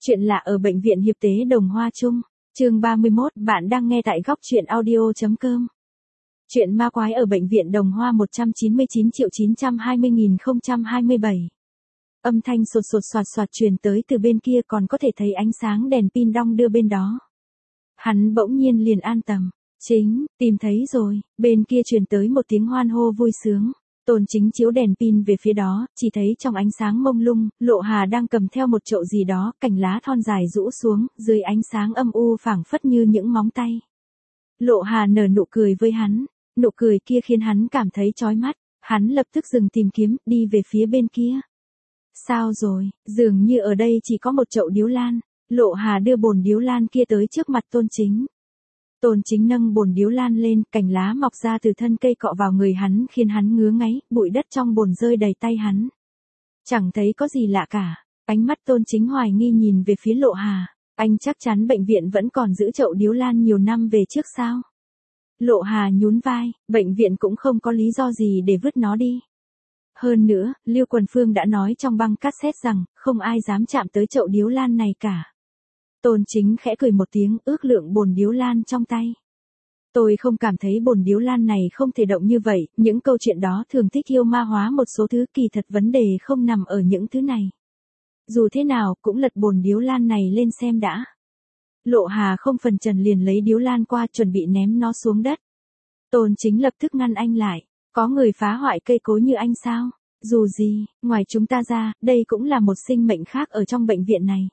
Chuyện lạ ở bệnh viện Hiệp Tế Đồng Hoa Trung. Chương 31, bạn đang nghe tại góc truyện audio.com. Chuyện ma quái ở bệnh viện Đồng Hoa 199.920.027. Âm thanh sột sột soạt soạt truyền tới từ bên kia, còn có thể thấy ánh sáng đèn pin đong đưa bên đó. Hắn bỗng nhiên liền an tâm. Chính, tìm thấy rồi. Bên kia truyền tới một tiếng hoan hô vui sướng. Tôn Chính chiếu đèn pin về phía đó, chỉ thấy trong ánh sáng mông lung, Lộ Hà đang cầm theo một chậu gì đó, cành lá thon dài rũ xuống, dưới ánh sáng âm u phảng phất như những móng tay. Lộ Hà nở nụ cười với hắn, nụ cười kia khiến hắn cảm thấy chói mắt, hắn lập tức dừng tìm kiếm, đi về phía bên kia. Sao rồi, dường như ở đây chỉ có một chậu điếu lan. Lộ Hà đưa bồn điếu lan kia tới trước mặt Tôn Chính. Tôn Chính nâng bồn điếu lan lên, cành lá mọc ra từ thân cây cọ vào người hắn khiến hắn ngứa ngáy, bụi đất trong bồn rơi đầy tay hắn. Chẳng thấy có gì lạ cả. Ánh mắt Tôn Chính hoài nghi nhìn về phía Lộ Hà. Anh chắc chắn bệnh viện vẫn còn giữ chậu điếu lan nhiều năm về trước sao? Lộ Hà nhún vai, bệnh viện cũng không có lý do gì để vứt nó đi. Hơn nữa, Lưu Quần Phương đã nói trong băng cassette rằng, không ai dám chạm tới chậu điếu lan này cả. Tôn Chính khẽ cười một tiếng, ước lượng bồn điếu lan trong tay. Tôi không cảm thấy bồn điếu lan này không thể động như vậy, những câu chuyện đó thường thích yêu ma hóa một số thứ, kỳ thật vấn đề không nằm ở những thứ này. Dù thế nào, cũng lật bồn điếu lan này lên xem đã. Lộ Hà không phần chần liền lấy điếu lan qua, chuẩn bị ném nó xuống đất. Tôn Chính lập tức ngăn anh lại. Có người phá hoại cây cối như anh sao? Dù gì, ngoài chúng ta ra, đây cũng là một sinh mệnh khác ở trong bệnh viện này.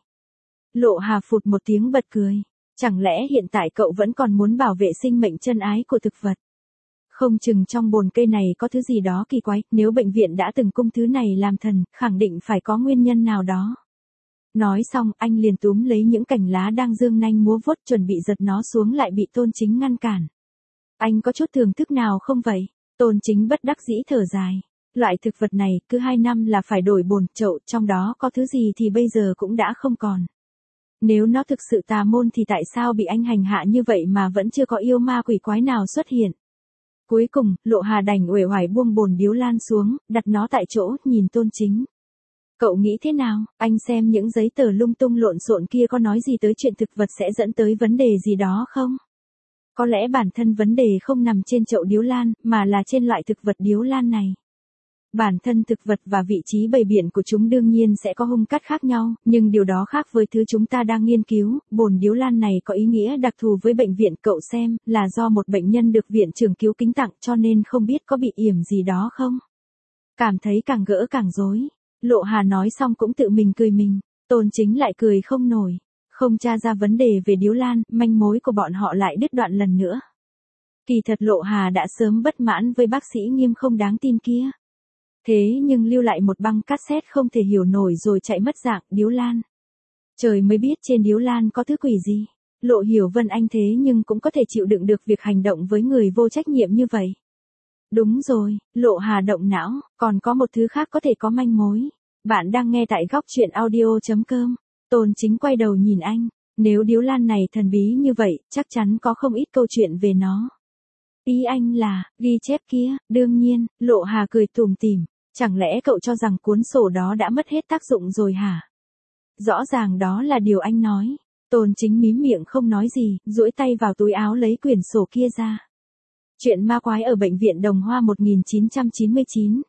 Lộ Hà phụt một tiếng bật cười. Chẳng lẽ hiện tại cậu vẫn còn muốn bảo vệ sinh mệnh chân ái của thực vật? Không chừng trong bồn cây này có thứ gì đó kỳ quái, nếu bệnh viện đã từng cung thứ này làm thần, khẳng định phải có nguyên nhân nào đó. Nói xong, anh liền túm lấy những cành lá đang dương nanh múa vuốt, chuẩn bị giật nó xuống, lại bị Tôn Chính ngăn cản. Anh có chút thưởng thức nào không vậy? Tôn Chính bất đắc dĩ thở dài. Loại thực vật này, cứ 2 năm là phải đổi bồn, chậu, trong đó có thứ gì thì bây giờ cũng đã không còn. Nếu nó thực sự tà môn thì tại sao bị anh hành hạ như vậy mà vẫn chưa có yêu ma quỷ quái nào xuất hiện? Cuối cùng, Lộ Hà đành uể oải buông bồn điếu lan xuống, đặt nó tại chỗ, nhìn Tôn Chính. Cậu nghĩ thế nào? Anh xem những giấy tờ lung tung lộn xộn kia có nói gì tới chuyện thực vật sẽ dẫn tới vấn đề gì đó không? Có lẽ bản thân vấn đề không nằm trên chậu điếu lan, mà là trên loại thực vật điếu lan này. Bản thân thực vật và vị trí bày biện của chúng đương nhiên sẽ có hung cắt khác nhau, nhưng điều đó khác với thứ chúng ta đang nghiên cứu. Bồn điếu lan này có ý nghĩa đặc thù với bệnh viện, cậu xem, là do một bệnh nhân được viện trưởng cứu kính tặng, cho nên không biết có bị yểm gì đó không? Cảm thấy càng gỡ càng rối. Lộ Hà nói xong cũng tự mình cười mình. Tôn Chính lại cười không nổi. Không tra ra vấn đề về điếu lan, manh mối của bọn họ lại đứt đoạn lần nữa. Kỳ thật Lộ Hà đã sớm bất mãn với bác sĩ Nghiêm không đáng tin kia. Thế nhưng lưu lại một băng cassette không thể hiểu nổi rồi chạy mất dạng, điếu lan. Trời mới biết trên điếu lan có thứ quỷ gì. Lộ Hiểu Vân anh thế nhưng cũng có thể chịu đựng được việc hành động với người vô trách nhiệm như vậy. Đúng rồi, Lộ Hà động não, còn có một thứ khác có thể có manh mối. Bạn đang nghe tại góc truyện audio.com. Tôn Chính quay đầu nhìn anh. Nếu điếu lan này thần bí như vậy, chắc chắn có không ít câu chuyện về nó. Ý anh là, ghi chép kia, đương nhiên, Lộ Hà cười tủm tỉm. Chẳng lẽ cậu cho rằng cuốn sổ đó đã mất hết tác dụng rồi hả? Rõ ràng đó là điều anh nói. Tôn Chính mím miệng không nói gì, duỗi tay vào túi áo lấy quyển sổ kia ra. Chuyện ma quái ở bệnh viện Đồng Hoa 1999.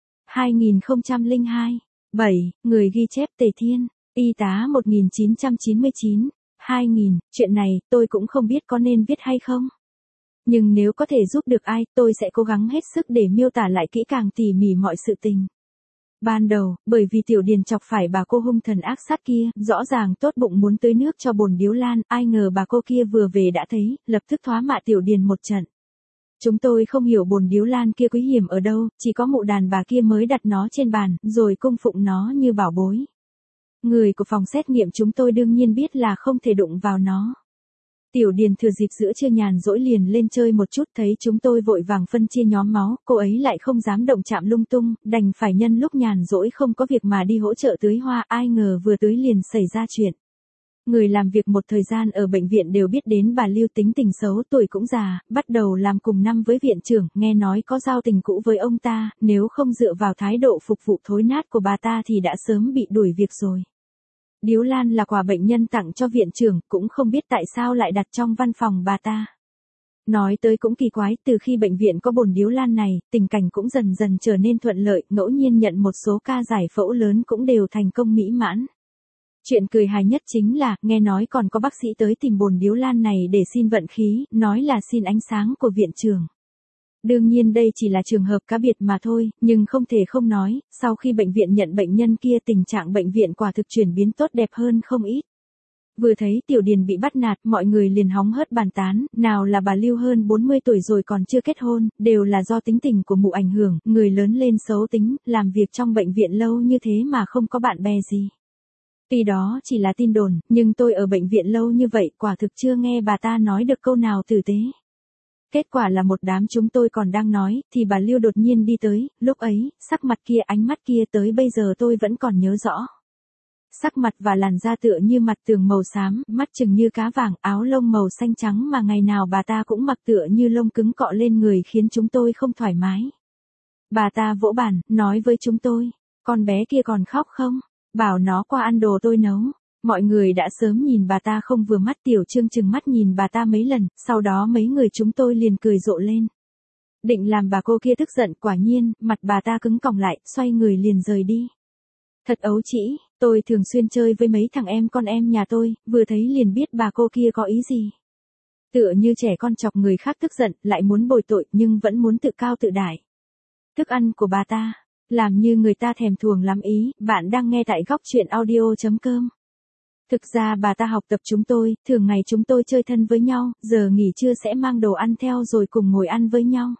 2002. 7. Người ghi chép Tề Thiên. Y tá 1999. 2000. Chuyện này, tôi cũng không biết có nên viết hay không. Nhưng nếu có thể giúp được ai, tôi sẽ cố gắng hết sức để miêu tả lại kỹ càng tỉ mỉ mọi sự tình. Ban đầu, bởi vì Tiểu Điền chọc phải bà cô hung thần ác sát kia, rõ ràng tốt bụng muốn tưới nước cho bồn điếu lan, ai ngờ bà cô kia vừa về đã thấy, lập tức thoá mạ Tiểu Điền một trận. Chúng tôi không hiểu bồn điếu lan kia quý hiểm ở đâu, chỉ có mụ đàn bà kia mới đặt nó trên bàn, rồi cung phụng nó như bảo bối. Người của phòng xét nghiệm chúng tôi đương nhiên biết là không thể đụng vào nó. Tiểu Điền thừa dịp giữa trưa nhàn rỗi liền lên chơi một chút, thấy chúng tôi vội vàng phân chia nhóm máu, cô ấy lại không dám động chạm lung tung, đành phải nhân lúc nhàn rỗi không có việc mà đi hỗ trợ tưới hoa, ai ngờ vừa tưới liền xảy ra chuyện. Người làm việc một thời gian ở bệnh viện đều biết đến bà Lưu tính tình xấu, tuổi cũng già, bắt đầu làm cùng năm với viện trưởng, nghe nói có giao tình cũ với ông ta, nếu không dựa vào thái độ phục vụ thối nát của bà ta thì đã sớm bị đuổi việc rồi. Điếu lan là quà bệnh nhân tặng cho viện trưởng, cũng không biết tại sao lại đặt trong văn phòng bà ta. Nói tới cũng kỳ quái, từ khi bệnh viện có bồn điếu lan này, tình cảnh cũng dần dần trở nên thuận lợi, ngẫu nhiên nhận một số ca giải phẫu lớn cũng đều thành công mỹ mãn. Chuyện cười hài nhất chính là, nghe nói còn có bác sĩ tới tìm bồn điếu lan này để xin vận khí, nói là xin ánh sáng của viện trưởng. Đương nhiên đây chỉ là trường hợp cá biệt mà thôi, nhưng không thể không nói, sau khi bệnh viện nhận bệnh nhân kia tình trạng bệnh viện quả thực chuyển biến tốt đẹp hơn không ít. Vừa thấy Tiểu Điền bị bắt nạt, mọi người liền hóng hớt bàn tán, nào là bà Lưu hơn 40 tuổi rồi còn chưa kết hôn, đều là do tính tình của mụ ảnh hưởng, người lớn lên xấu tính, làm việc trong bệnh viện lâu như thế mà không có bạn bè gì. Tuy đó chỉ là tin đồn, nhưng tôi ở bệnh viện lâu như vậy quả thực chưa nghe bà ta nói được câu nào tử tế. Kết quả là một đám chúng tôi còn đang nói, thì bà Lưu đột nhiên đi tới, lúc ấy, sắc mặt kia ánh mắt kia tới bây giờ tôi vẫn còn nhớ rõ. Sắc mặt và làn da tựa như mặt tường màu xám, mắt chừng như cá vàng, áo lông màu xanh trắng mà ngày nào bà ta cũng mặc tựa như lông cứng cọ lên người khiến chúng tôi không thoải mái. Bà ta vỗ bàn, nói với chúng tôi, con bé kia còn khóc không? Bảo nó qua ăn đồ tôi nấu. Mọi người đã sớm nhìn bà ta không vừa mắt, Tiểu Trương chừng mắt nhìn bà ta mấy lần, sau đó mấy người chúng tôi liền cười rộ lên. Định làm bà cô kia tức giận, quả nhiên, mặt bà ta cứng còng lại, xoay người liền rời đi. Thật ấu trĩ, tôi thường xuyên chơi với mấy thằng em con em nhà tôi, vừa thấy liền biết bà cô kia có ý gì. Tựa như trẻ con chọc người khác tức giận, lại muốn bồi tội nhưng vẫn muốn tự cao tự đại. Thức ăn của bà ta, làm như người ta thèm thuồng lắm ý, bạn đang nghe tại góc truyện audio.com. Thực ra bà ta học tập chúng tôi, thường ngày chúng tôi chơi thân với nhau, giờ nghỉ trưa sẽ mang đồ ăn theo rồi cùng ngồi ăn với nhau.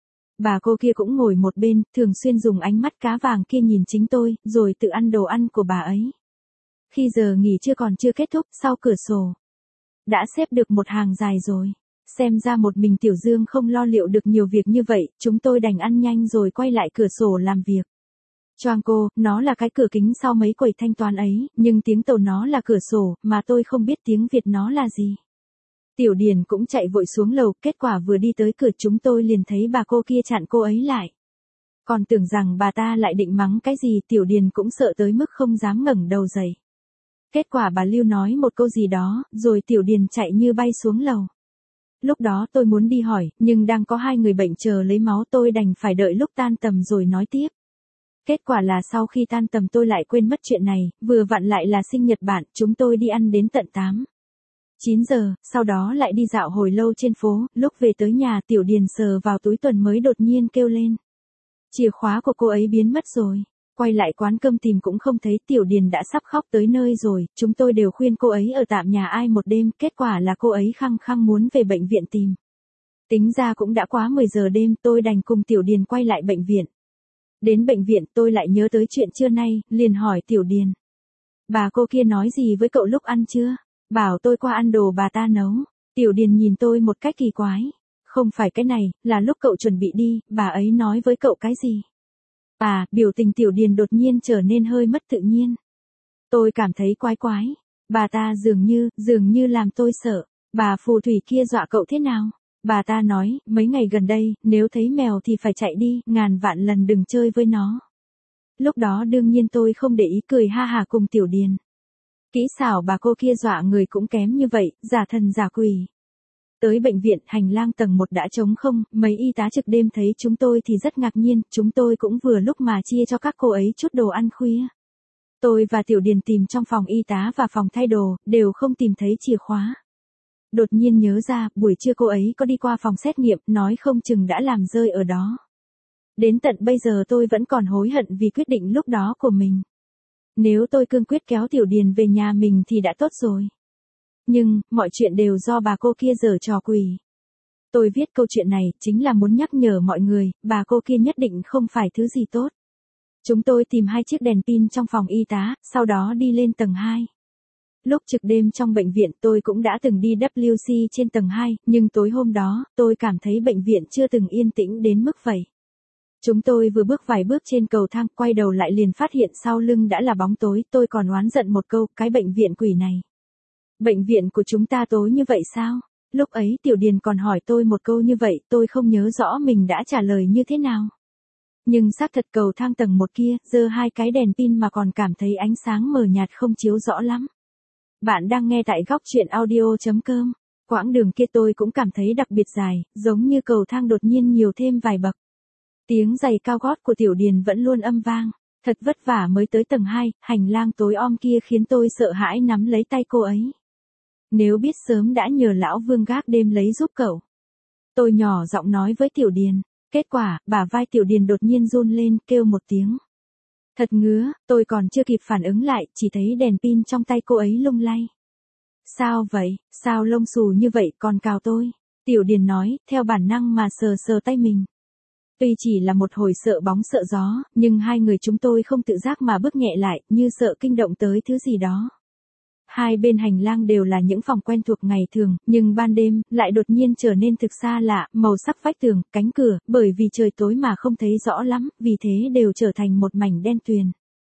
Bà cô kia cũng ngồi một bên, thường xuyên dùng ánh mắt cá vàng kia nhìn chính tôi, rồi tự ăn đồ ăn của bà ấy. Khi giờ nghỉ trưa còn chưa kết thúc, sau cửa sổ đã xếp được một hàng dài rồi. Xem ra một mình Tiểu Dương không lo liệu được nhiều việc như vậy, chúng tôi đành ăn nhanh rồi quay lại cửa sổ làm việc. Choang cô, nó là cái cửa kính sau mấy quầy thanh toán ấy, nhưng tiếng tàu nó là cửa sổ, mà tôi không biết tiếng Việt nó là gì. Tiểu Điền cũng chạy vội xuống lầu, kết quả vừa đi tới cửa chúng tôi liền thấy bà cô kia chặn cô ấy lại. Còn tưởng rằng bà ta lại định mắng cái gì, Tiểu Điền cũng sợ tới mức không dám ngẩng đầu dậy. Kết quả bà Lưu nói một câu gì đó, rồi Tiểu Điền chạy như bay xuống lầu. Lúc đó tôi muốn đi hỏi, nhưng đang có hai người bệnh chờ lấy máu, tôi đành phải đợi lúc tan tầm rồi nói tiếp. Kết quả là sau khi tan tầm tôi lại quên mất chuyện này, vừa vặn lại là sinh nhật bạn, chúng tôi đi ăn đến tận 9 giờ, sau đó lại đi dạo hồi lâu trên phố, lúc về tới nhà Tiểu Điền sờ vào túi quần mới đột nhiên kêu lên. Chìa khóa của cô ấy biến mất rồi. Quay lại quán cơm tìm cũng không thấy, Tiểu Điền đã sắp khóc tới nơi rồi, chúng tôi đều khuyên cô ấy ở tạm nhà ai một đêm, kết quả là cô ấy khăng khăng muốn về bệnh viện tìm. Tính ra cũng đã quá 10 giờ đêm, tôi đành cùng Tiểu Điền quay lại bệnh viện. Đến bệnh viện tôi lại nhớ tới chuyện trưa nay, liền hỏi Tiểu Điền. Bà cô kia nói gì với cậu lúc ăn trưa? Bảo tôi qua ăn đồ bà ta nấu. Tiểu Điền nhìn tôi một cách kỳ quái. Không phải cái này, là lúc cậu chuẩn bị đi, bà ấy nói với cậu cái gì? Biểu tình Tiểu Điền đột nhiên trở nên hơi mất tự nhiên. Tôi cảm thấy quái quái. Bà ta dường như làm tôi sợ. Bà phù thủy kia dọa cậu thế nào? Bà ta nói, mấy ngày gần đây, nếu thấy mèo thì phải chạy đi, ngàn vạn lần đừng chơi với nó. Lúc đó đương nhiên tôi không để ý, cười ha hà cùng Tiểu Điền. Kỹ xảo bà cô kia dọa người cũng kém như vậy, giả thần giả quỷ. Tới bệnh viện, hành lang tầng 1 đã trống không, mấy y tá trực đêm thấy chúng tôi thì rất ngạc nhiên, chúng tôi cũng vừa lúc mà chia cho các cô ấy chút đồ ăn khuya. Tôi và Tiểu Điền tìm trong phòng y tá và phòng thay đồ, đều không tìm thấy chìa khóa. Đột nhiên nhớ ra, buổi trưa cô ấy có đi qua phòng xét nghiệm, nói không chừng đã làm rơi ở đó. Đến tận bây giờ tôi vẫn còn hối hận vì quyết định lúc đó của mình. Nếu tôi cương quyết kéo Tiểu Điền về nhà mình thì đã tốt rồi. Nhưng, mọi chuyện đều do bà cô kia giở trò quỷ. Tôi viết câu chuyện này, chính là muốn nhắc nhở mọi người, bà cô kia nhất định không phải thứ gì tốt. Chúng tôi tìm 2 chiếc đèn pin trong phòng y tá, sau đó đi lên tầng 2. Lúc trực đêm trong bệnh viện tôi cũng đã từng đi WC trên tầng 2, nhưng tối hôm đó, tôi cảm thấy bệnh viện chưa từng yên tĩnh đến mức vậy. Chúng tôi vừa bước vài bước trên cầu thang, quay đầu lại liền phát hiện sau lưng đã là bóng tối, tôi còn oán giận một câu, cái bệnh viện quỷ này. Bệnh viện của chúng ta tối như vậy sao? Lúc ấy Tiểu Điền còn hỏi tôi một câu như vậy, tôi không nhớ rõ mình đã trả lời như thế nào. Nhưng xác thật cầu thang tầng 1 kia, giơ 2 cái đèn pin mà còn cảm thấy ánh sáng mờ nhạt không chiếu rõ lắm. Bạn đang nghe tại góc chuyện audio.com. Quãng đường kia tôi cũng cảm thấy đặc biệt dài, giống như cầu thang đột nhiên nhiều thêm vài bậc. Tiếng giày cao gót của Tiểu Điền vẫn luôn âm vang. Thật vất vả mới tới tầng 2, hành lang tối om kia khiến tôi sợ hãi nắm lấy tay cô ấy. Nếu biết sớm đã nhờ lão Vương gác đêm lấy giúp cậu. Tôi nhỏ giọng nói với Tiểu Điền. Kết quả, bả vai Tiểu Điền đột nhiên run lên, kêu một tiếng. Thật ngứa, tôi còn chưa kịp phản ứng lại, chỉ thấy đèn pin trong tay cô ấy lung lay. Sao vậy, sao lông xù như vậy còn cào tôi? Tiểu Điền nói, theo bản năng mà sờ sờ tay mình. Tuy chỉ là một hồi sợ bóng sợ gió, nhưng hai người chúng tôi không tự giác mà bước nhẹ lại, như sợ kinh động tới thứ gì đó. Hai bên hành lang đều là những phòng quen thuộc ngày thường, nhưng ban đêm, lại đột nhiên trở nên thực xa lạ, màu sắc vách tường, cánh cửa, bởi vì trời tối mà không thấy rõ lắm, vì thế đều trở thành một mảnh đen tuyền.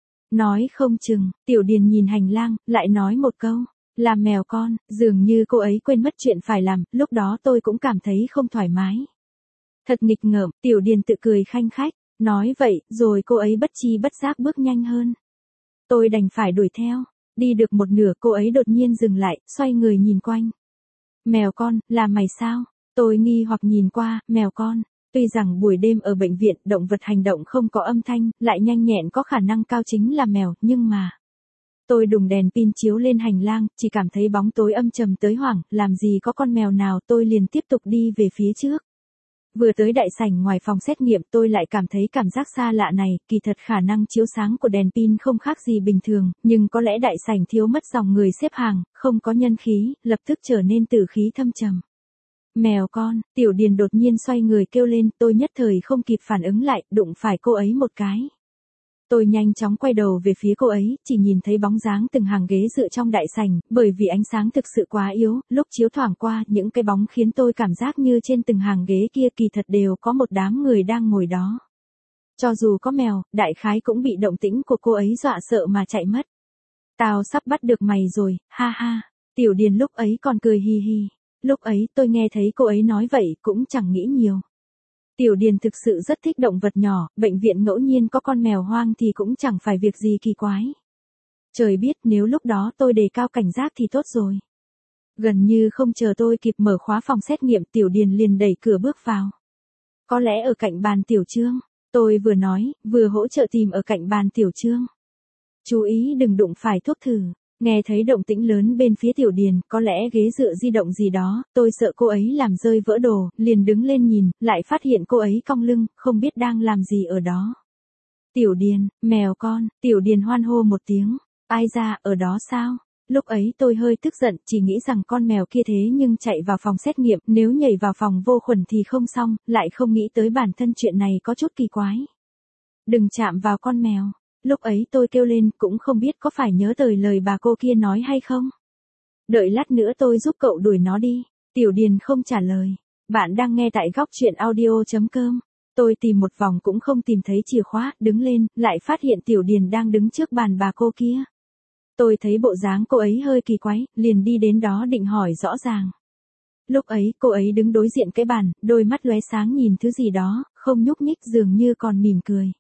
Nói không chừng, Tiểu Điền nhìn hành lang, lại nói một câu, làm mèo con, dường như cô ấy quên mất chuyện phải làm, lúc đó tôi cũng cảm thấy không thoải mái. Thật nghịch ngợm, Tiểu Điền tự cười khanh khách, nói vậy, rồi cô ấy bất chi bất giác bước nhanh hơn. Tôi đành phải đuổi theo. Đi được một nửa cô ấy đột nhiên dừng lại, xoay người nhìn quanh. Mèo con, là mày sao? Tôi nghi hoặc nhìn qua, mèo con. Tuy rằng buổi đêm ở bệnh viện, động vật hành động không có âm thanh, lại nhanh nhẹn có khả năng cao chính là mèo, nhưng mà... Tôi đùng đèn pin chiếu lên hành lang, chỉ cảm thấy bóng tối âm trầm tới hoảng, làm gì có con mèo nào tôi liền tiếp tục đi về phía trước. Vừa tới đại sảnh ngoài phòng xét nghiệm tôi lại cảm thấy cảm giác xa lạ này, kỳ thật khả năng chiếu sáng của đèn pin không khác gì bình thường, nhưng có lẽ đại sảnh thiếu mất dòng người xếp hàng, không có nhân khí, lập tức trở nên tử khí thâm trầm. Mèo con, Tiểu Điền đột nhiên xoay người kêu lên, tôi nhất thời không kịp phản ứng lại, đụng phải cô ấy một cái. Tôi nhanh chóng quay đầu về phía cô ấy, chỉ nhìn thấy bóng dáng từng hàng ghế dựa trong đại sảnh, bởi vì ánh sáng thực sự quá yếu, lúc chiếu thoảng qua, những cái bóng khiến tôi cảm giác như trên từng hàng ghế kia kỳ thật đều có một đám người đang ngồi đó. Cho dù có mèo, đại khái cũng bị động tĩnh của cô ấy dọa sợ mà chạy mất. Tao sắp bắt được mày rồi, ha ha. Tiểu Điền lúc ấy còn cười hi hi. Lúc ấy tôi nghe thấy cô ấy nói vậy cũng chẳng nghĩ nhiều. Tiểu Điền thực sự rất thích động vật nhỏ, bệnh viện ngẫu nhiên có con mèo hoang thì cũng chẳng phải việc gì kỳ quái. Trời biết nếu lúc đó tôi đề cao cảnh giác thì tốt rồi. Gần như không chờ tôi kịp mở khóa phòng xét nghiệm, Tiểu Điền liền đẩy cửa bước vào. Có lẽ ở cạnh bàn Tiểu Trương, tôi vừa nói, vừa hỗ trợ tìm ở cạnh bàn Tiểu Trương. Chú ý đừng đụng phải thuốc thử. Nghe thấy động tĩnh lớn bên phía Tiểu Điền, có lẽ ghế dựa di động gì đó, tôi sợ cô ấy làm rơi vỡ đồ, liền đứng lên nhìn, lại phát hiện cô ấy cong lưng, không biết đang làm gì ở đó. Tiểu Điền, mèo con, Tiểu Điền hoan hô một tiếng, ai ra, ở đó sao? Lúc ấy tôi hơi tức giận, chỉ nghĩ rằng con mèo kia thế nhưng chạy vào phòng xét nghiệm, nếu nhảy vào phòng vô khuẩn thì không xong, lại không nghĩ tới bản thân chuyện này có chút kỳ quái. Đừng chạm vào con mèo. Lúc ấy tôi kêu lên cũng không biết có phải nhớ tới lời bà cô kia nói hay không. Đợi lát nữa tôi giúp cậu đuổi nó đi. Tiểu Điền không trả lời. Bạn đang nghe tại góc chuyện audio.com. Tôi tìm một vòng cũng không tìm thấy chìa khóa, đứng lên, lại phát hiện Tiểu Điền đang đứng trước bàn bà cô kia. Tôi thấy bộ dáng cô ấy hơi kỳ quái, liền đi đến đó định hỏi rõ ràng. Lúc ấy cô ấy đứng đối diện cái bàn, đôi mắt lóe sáng nhìn thứ gì đó, không nhúc nhích dường như còn mỉm cười.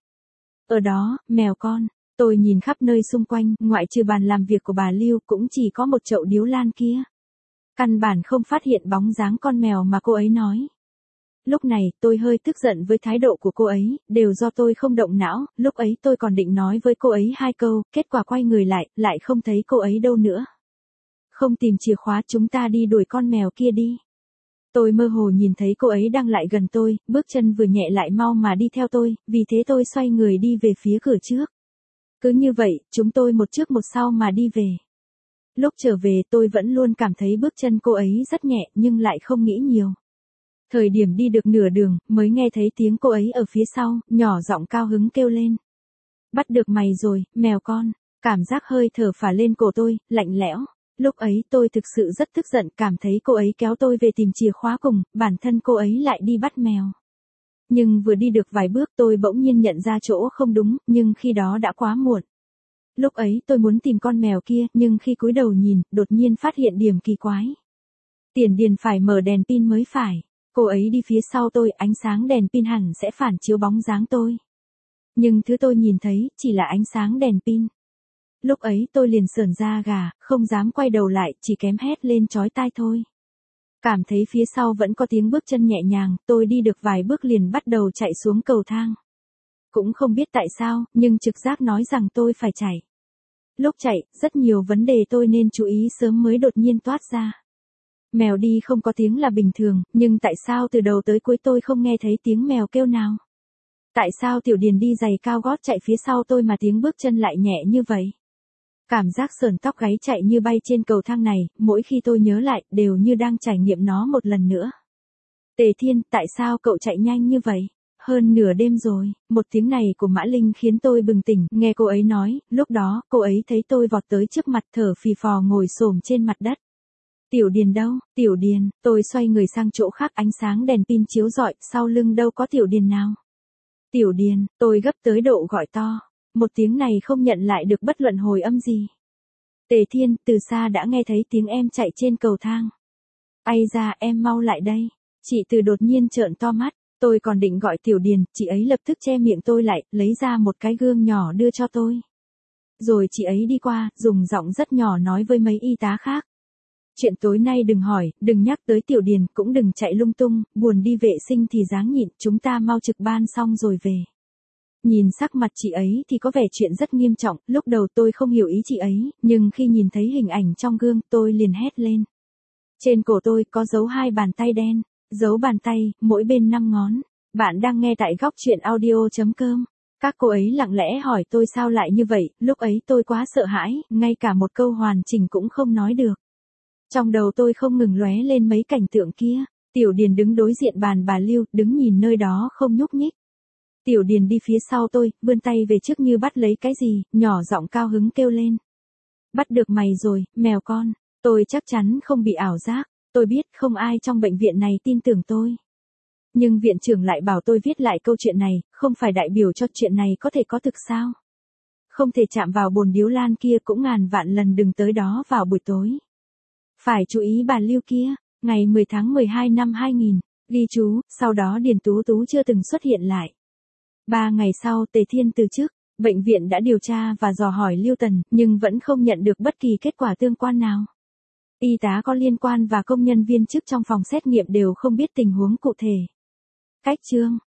Ở đó, mèo con, tôi nhìn khắp nơi xung quanh, ngoại trừ bàn làm việc của bà Lưu cũng chỉ có một chậu điếu lan kia. Căn bản không phát hiện bóng dáng con mèo mà cô ấy nói. Lúc này, tôi hơi tức giận với thái độ của cô ấy, đều do tôi không động não, lúc ấy tôi còn định nói với cô ấy 2 câu, kết quả quay người lại không thấy cô ấy đâu nữa. Không tìm chìa khóa chúng ta đi đuổi con mèo kia đi. Tôi mơ hồ nhìn thấy cô ấy đang lại gần tôi, bước chân vừa nhẹ lại mau mà đi theo tôi, vì thế tôi xoay người đi về phía cửa trước. Cứ như vậy, chúng tôi một trước một sau mà đi về. Lúc trở về tôi vẫn luôn cảm thấy bước chân cô ấy rất nhẹ nhưng lại không nghĩ nhiều. Thời điểm đi được nửa đường, mới nghe thấy tiếng cô ấy ở phía sau, nhỏ giọng cao hứng kêu lên. Bắt được mày rồi, mèo con. Cảm giác hơi thở phả lên cổ tôi, lạnh lẽo. Lúc ấy tôi thực sự rất tức giận, cảm thấy cô ấy kéo tôi về tìm chìa khóa cùng, bản thân cô ấy lại đi bắt mèo. Nhưng vừa đi được vài bước tôi bỗng nhiên nhận ra chỗ không đúng, nhưng khi đó đã quá muộn. Lúc ấy tôi muốn tìm con mèo kia, nhưng khi cúi đầu nhìn, đột nhiên phát hiện điểm kỳ quái. Tiền Điền phải mở đèn pin mới phải. Cô ấy đi phía sau tôi, ánh sáng đèn pin hẳn sẽ phản chiếu bóng dáng tôi. Nhưng thứ tôi nhìn thấy chỉ là ánh sáng đèn pin. Lúc ấy tôi liền sởn da gà, không dám quay đầu lại, chỉ kém hét lên chói tai thôi. Cảm thấy phía sau vẫn có tiếng bước chân nhẹ nhàng, tôi đi được vài bước liền bắt đầu chạy xuống cầu thang. Cũng không biết tại sao, nhưng trực giác nói rằng tôi phải chạy. Lúc chạy, rất nhiều vấn đề tôi nên chú ý sớm mới đột nhiên toát ra. Mèo đi không có tiếng là bình thường, nhưng tại sao từ đầu tới cuối tôi không nghe thấy tiếng mèo kêu nào? Tại sao Tiểu Điền đi giày cao gót chạy phía sau tôi mà tiếng bước chân lại nhẹ như vậy? Cảm giác sởn tóc gáy chạy như bay trên cầu thang này, mỗi khi tôi nhớ lại, đều như đang trải nghiệm nó một lần nữa. Tề Thiên, tại sao cậu chạy nhanh như vậy? Hơn nửa đêm rồi, một tiếng này của Mã Linh khiến tôi bừng tỉnh, nghe cô ấy nói, lúc đó, cô ấy thấy tôi vọt tới trước mặt thở phì phò ngồi xổm trên mặt đất. Tiểu Điền đâu, Tiểu Điền, tôi xoay người sang chỗ khác ánh sáng đèn pin chiếu rọi, sau lưng đâu có Tiểu Điền nào. Tiểu Điền, tôi gấp tới độ gọi to. Một tiếng này không nhận lại được bất luận hồi âm gì. Tề Thiên, từ xa đã nghe thấy tiếng em chạy trên cầu thang. Ây da, em mau lại đây. Chị Từ đột nhiên trợn to mắt, tôi còn định gọi Tiểu Điền, chị ấy lập tức che miệng tôi lại, lấy ra một cái gương nhỏ đưa cho tôi. Rồi chị ấy đi qua, dùng giọng rất nhỏ nói với mấy y tá khác. Chuyện tối nay đừng hỏi, đừng nhắc tới Tiểu Điền, cũng đừng chạy lung tung, buồn đi vệ sinh thì ráng nhịn, chúng ta mau trực ban xong rồi về. Nhìn sắc mặt chị ấy thì có vẻ chuyện rất nghiêm trọng, lúc đầu tôi không hiểu ý chị ấy, nhưng khi nhìn thấy hình ảnh trong gương tôi liền hét lên. Trên cổ tôi có dấu 2 bàn tay đen, dấu bàn tay, mỗi bên 5 ngón. Bạn đang nghe tại góc chuyện audio.com. Các cô ấy lặng lẽ hỏi tôi sao lại như vậy, lúc ấy tôi quá sợ hãi, ngay cả một câu hoàn chỉnh cũng không nói được. Trong đầu tôi không ngừng lóe lên mấy cảnh tượng kia, Tiểu Điền đứng đối diện bàn bà Lưu, đứng nhìn nơi đó không nhúc nhích. Tiểu Điền đi phía sau tôi, vươn tay về trước như bắt lấy cái gì, nhỏ giọng cao hứng kêu lên. Bắt được mày rồi, mèo con, tôi chắc chắn không bị ảo giác, tôi biết không ai trong bệnh viện này tin tưởng tôi. Nhưng viện trưởng lại bảo tôi viết lại câu chuyện này, không phải đại biểu cho chuyện này có thể có thực sao? Không thể chạm vào bồn điếu lan kia cũng ngàn vạn lần đừng tới đó vào buổi tối. Phải chú ý bà Lưu kia, ngày 10 tháng 12 năm 2000, ghi chú, sau đó Điền Tú Tú chưa từng xuất hiện lại. 3 ngày sau Tề Thiên từ chức, bệnh viện đã điều tra và dò hỏi Lưu Tần, nhưng vẫn không nhận được bất kỳ kết quả tương quan nào. Y tá có liên quan và công nhân viên chức trong phòng xét nghiệm đều không biết tình huống cụ thể. Cách chương